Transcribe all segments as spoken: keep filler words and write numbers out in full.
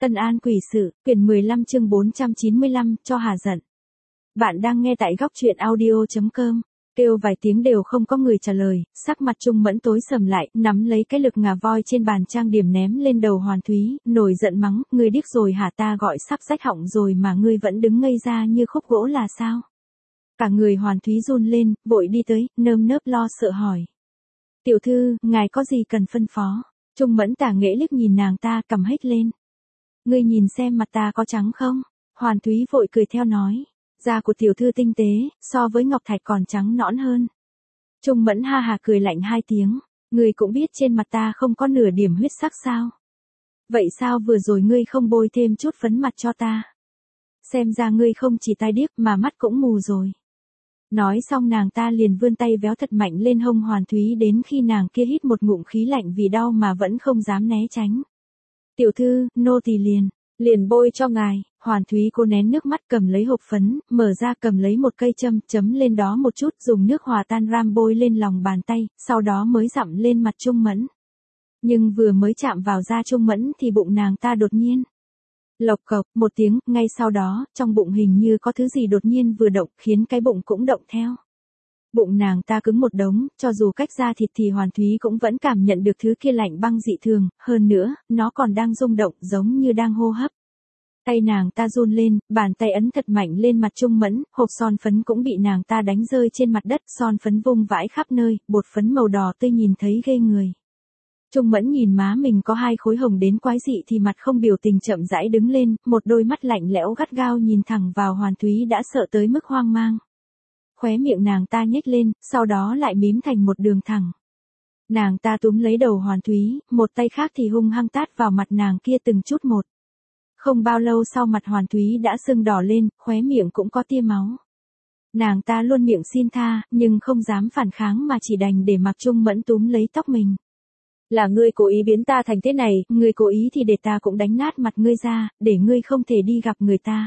Tân An quỷ sự, quyển mười lăm chương bốn trăm chín mươi lăm, cho hà giận. Bạn đang nghe tại góc truyện audio.com. Kêu vài tiếng đều không có người trả lời, sắc mặt Trung Mẫn tối sầm lại, nắm lấy cái lực ngà voi trên bàn trang điểm ném lên đầu Hoàn Thúy, nổi giận mắng, ngươi điếc rồi hả, ta gọi sắp rách họng rồi mà ngươi vẫn đứng ngây ra như khúc gỗ là sao? Cả người Hoàn Thúy run lên, vội đi tới, nơm nớp lo sợ hỏi. Tiểu thư, ngài có gì cần phân phó? Trung Mẫn tả nghệ liếc nhìn nàng ta, cầm hết lên. Ngươi nhìn xem mặt ta có trắng không? Hoàn Thúy vội cười theo nói. Da của tiểu thư tinh tế, so với ngọc thạch còn trắng nõn hơn. Trung Mẫn ha hà cười lạnh hai tiếng. Ngươi cũng biết trên mặt ta không có nửa điểm huyết sắc sao? Vậy sao vừa rồi ngươi không bôi thêm chút phấn mặt cho ta? Xem ra ngươi không chỉ tai điếc mà mắt cũng mù rồi. Nói xong nàng ta liền vươn tay véo thật mạnh lên hông Hoàn Thúy đến khi nàng kia hít một ngụm khí lạnh vì đau mà vẫn không dám né tránh. Tiểu thư, nô tỳ liền, liền bôi cho ngài. Hoàn Thúy cô nén nước mắt cầm lấy hộp phấn, mở ra cầm lấy một cây châm, chấm lên đó một chút, dùng nước hòa tan ram bôi lên lòng bàn tay, sau đó mới dặm lên mặt Trung Mẫn. Nhưng vừa mới chạm vào da Trung Mẫn thì bụng nàng ta đột nhiên. Lộc cộc, một tiếng, ngay sau đó, trong bụng hình như có thứ gì đột nhiên vừa động, khiến cái bụng cũng động theo. Bụng nàng ta cứng một đống, cho dù cách da thịt thì Hoàn Thúy cũng vẫn cảm nhận được thứ kia lạnh băng dị thường, hơn nữa, nó còn đang rung động giống như đang hô hấp. Tay nàng ta run lên, bàn tay ấn thật mạnh lên mặt Trung Mẫn, hộp son phấn cũng bị nàng ta đánh rơi trên mặt đất, son phấn vung vãi khắp nơi, bột phấn màu đỏ tươi nhìn thấy ghê người. Trung Mẫn nhìn má mình có hai khối hồng đến quái dị thì mặt không biểu tình chậm rãi đứng lên, một đôi mắt lạnh lẽo gắt gao nhìn thẳng vào Hoàn Thúy đã sợ tới mức hoang mang. Khóe miệng nàng ta nhếch lên, sau đó lại mím thành một đường thẳng. Nàng ta túm lấy đầu Hoàn Thúy, một tay khác thì hung hăng tát vào mặt nàng kia từng chút một. Không bao lâu sau mặt Hoàn Thúy đã sưng đỏ lên, khóe miệng cũng có tia máu. Nàng ta luôn miệng xin tha, nhưng không dám phản kháng mà chỉ đành để mặc Trung Mẫn túm lấy tóc mình. Là ngươi cố ý biến ta thành thế này, ngươi cố ý thì để ta cũng đánh nát mặt ngươi ra, để ngươi không thể đi gặp người ta.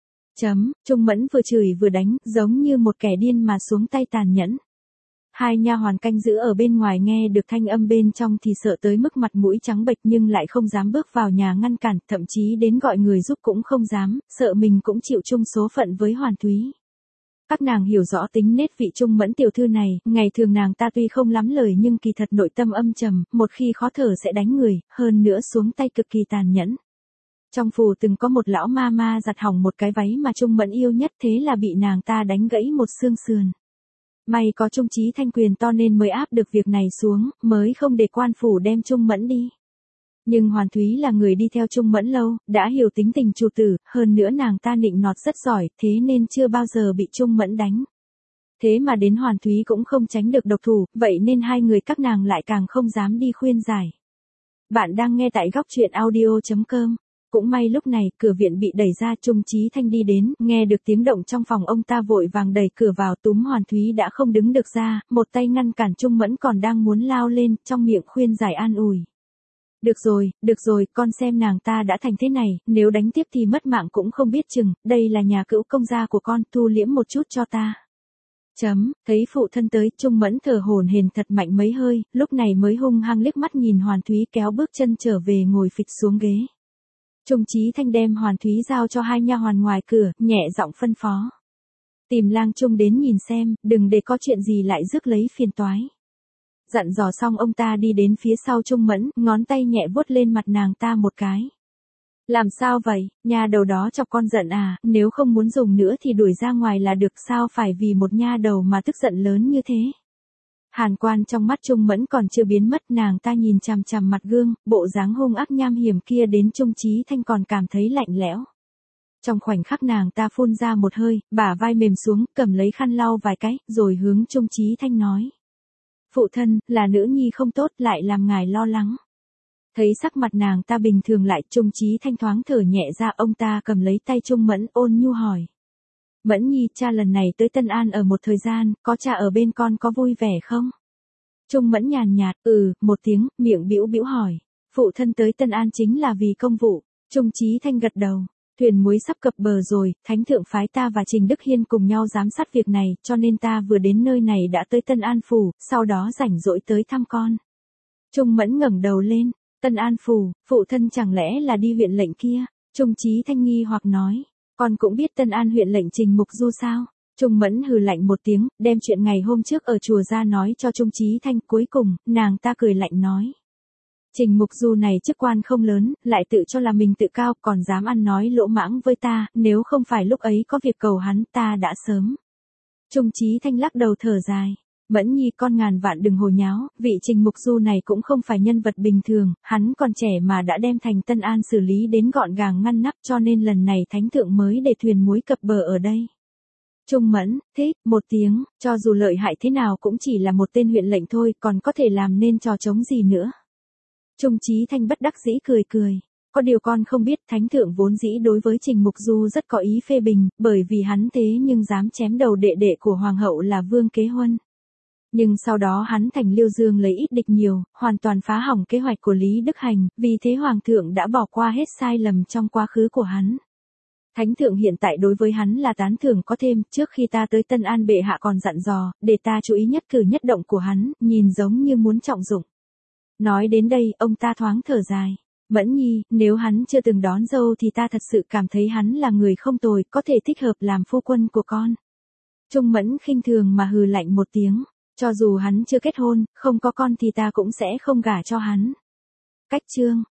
Chấm, Trung Mẫn vừa chửi vừa đánh, giống như một kẻ điên mà xuống tay tàn nhẫn. Hai nha hoàn canh giữ ở bên ngoài nghe được thanh âm bên trong thì sợ tới mức mặt mũi trắng bệch nhưng lại không dám bước vào nhà ngăn cản, thậm chí đến gọi người giúp cũng không dám, sợ mình cũng chịu chung số phận với Hoàn Thúy. Các nàng hiểu rõ tính nết vị Trung Mẫn tiểu thư này, ngày thường nàng ta tuy không lắm lời nhưng kỳ thật nội tâm âm trầm, một khi khó thở sẽ đánh người, hơn nữa xuống tay cực kỳ tàn nhẫn. Trong phủ từng có một lão ma ma giặt hỏng một cái váy mà Trung Mẫn yêu nhất, thế là bị nàng ta đánh gãy một xương sườn. May có Trung Chí Thanh quyền to nên mới áp được việc này xuống, mới không để quan phủ đem Trung Mẫn đi. Nhưng Hoàn Thúy là người đi theo Trung Mẫn lâu, đã hiểu tính tình chủ tử, hơn nữa nàng ta nịnh nọt rất giỏi, thế nên chưa bao giờ bị Trung Mẫn đánh. Thế mà đến Hoàn Thúy cũng không tránh được độc thủ, vậy nên hai người các nàng lại càng không dám đi khuyên giải. Bạn đang nghe tại góc truyện audio.com. Cũng may lúc này, cửa viện bị đẩy ra, Trung Chí Thanh đi đến, nghe được tiếng động trong phòng ông ta vội vàng đẩy cửa vào, túm Hoàn Thúy đã không đứng được ra, một tay ngăn cản Trung Mẫn còn đang muốn lao lên, trong miệng khuyên giải an ủi. Được rồi, được rồi, con xem nàng ta đã thành thế này, nếu đánh tiếp thì mất mạng cũng không biết chừng, đây là nhà cữu công gia của con, thu liễm một chút cho ta. Chấm, thấy phụ thân tới, Trung Mẫn thở hổn hển thật mạnh mấy hơi, lúc này mới hung hăng liếc mắt nhìn Hoàn Thúy kéo bước chân trở về ngồi phịch xuống ghế. Trung Chí Thanh đem Hoàn Thúy giao cho hai nha hoàn ngoài cửa, nhẹ giọng phân phó. Tìm lang Trung đến nhìn xem, đừng để có chuyện gì lại rước lấy phiền toái. Dặn dò xong ông ta đi đến phía sau Trung Mẫn, ngón tay nhẹ vuốt lên mặt nàng ta một cái. Làm sao vậy, nha đầu đó chọc con giận à, nếu không muốn dùng nữa thì đuổi ra ngoài là được, sao phải vì một nha đầu mà tức giận lớn như thế. Hàn quan trong mắt Trung Mẫn còn chưa biến mất, nàng ta nhìn chằm chằm mặt gương, bộ dáng hung ác nham hiểm kia đến Trung Chí Thanh còn cảm thấy lạnh lẽo. Trong khoảnh khắc nàng ta phun ra một hơi, bả vai mềm xuống, cầm lấy khăn lau vài cái, rồi hướng Trung Chí Thanh nói. Phụ thân, là nữ nhi không tốt lại làm ngài lo lắng. Thấy sắc mặt nàng ta bình thường lại, Trung Chí Thanh thoáng thở nhẹ ra, ông ta cầm lấy tay Trung Mẫn ôn nhu hỏi. Mẫn nhi, cha lần này tới Tân An ở một thời gian, có cha ở bên con có vui vẻ không? Trung Mẫn nhàn nhạt, ừ, một tiếng, miệng bĩu bĩu hỏi. Phụ thân tới Tân An chính là vì công vụ. Trung Chí Thanh gật đầu. Thuyền muối sắp cập bờ rồi, Thánh thượng phái ta và Trình Đức Hiên cùng nhau giám sát việc này, cho nên ta vừa đến nơi này đã tới Tân An phủ, sau đó rảnh rỗi tới thăm con. Trung Mẫn ngẩng đầu lên. Tân An Phủ, phụ thân chẳng lẽ là đi huyện lệnh kia? Trung Chí Thanh nghi hoặc nói. Con cũng biết Tân An huyện lệnh Trình Mục Du sao? Trung Mẫn hừ lạnh một tiếng, đem chuyện ngày hôm trước ở chùa ra nói cho Trung Chí Thanh. Cuối cùng, nàng ta cười lạnh nói. Trình Mục Du này chức quan không lớn, lại tự cho là mình tự cao, còn dám ăn nói lỗ mãng với ta, nếu không phải lúc ấy có việc cầu hắn ta đã sớm. Trung Chí Thanh lắc đầu thở dài. Mẫn Nhi con ngàn vạn đừng hồ nháo, vị Trình Mục Du này cũng không phải nhân vật bình thường, hắn còn trẻ mà đã đem thành Tân An xử lý đến gọn gàng ngăn nắp, cho nên lần này thánh thượng mới để thuyền muối cập bờ ở đây. Trung Mẫn, thích, một tiếng, cho dù lợi hại thế nào cũng chỉ là một tên huyện lệnh thôi, còn có thể làm nên trò trống gì nữa. Trung Chí Thanh bất đắc dĩ cười cười. Có điều con không biết, thánh thượng vốn dĩ đối với Trình Mục Du rất có ý phê bình, bởi vì hắn thế nhưng dám chém đầu đệ đệ của hoàng hậu là Vương Kế Huân. Nhưng sau đó hắn thành Liêu Dương lấy ít địch nhiều, hoàn toàn phá hỏng kế hoạch của Lý Đức Hành, vì thế hoàng thượng đã bỏ qua hết sai lầm trong quá khứ của hắn. Thánh thượng hiện tại đối với hắn là tán thưởng có thêm, trước khi ta tới Tân An bệ hạ còn dặn dò, để ta chú ý nhất cử nhất động của hắn, nhìn giống như muốn trọng dụng. Nói đến đây, ông ta thoáng thở dài. Mẫn Nhi, nếu hắn chưa từng đón dâu thì ta thật sự cảm thấy hắn là người không tồi, có thể thích hợp làm phu quân của con. Trung Mẫn khinh thường mà hừ lạnh một tiếng. Cho dù hắn chưa kết hôn, không có con thì ta cũng sẽ không gả cho hắn. Cách chương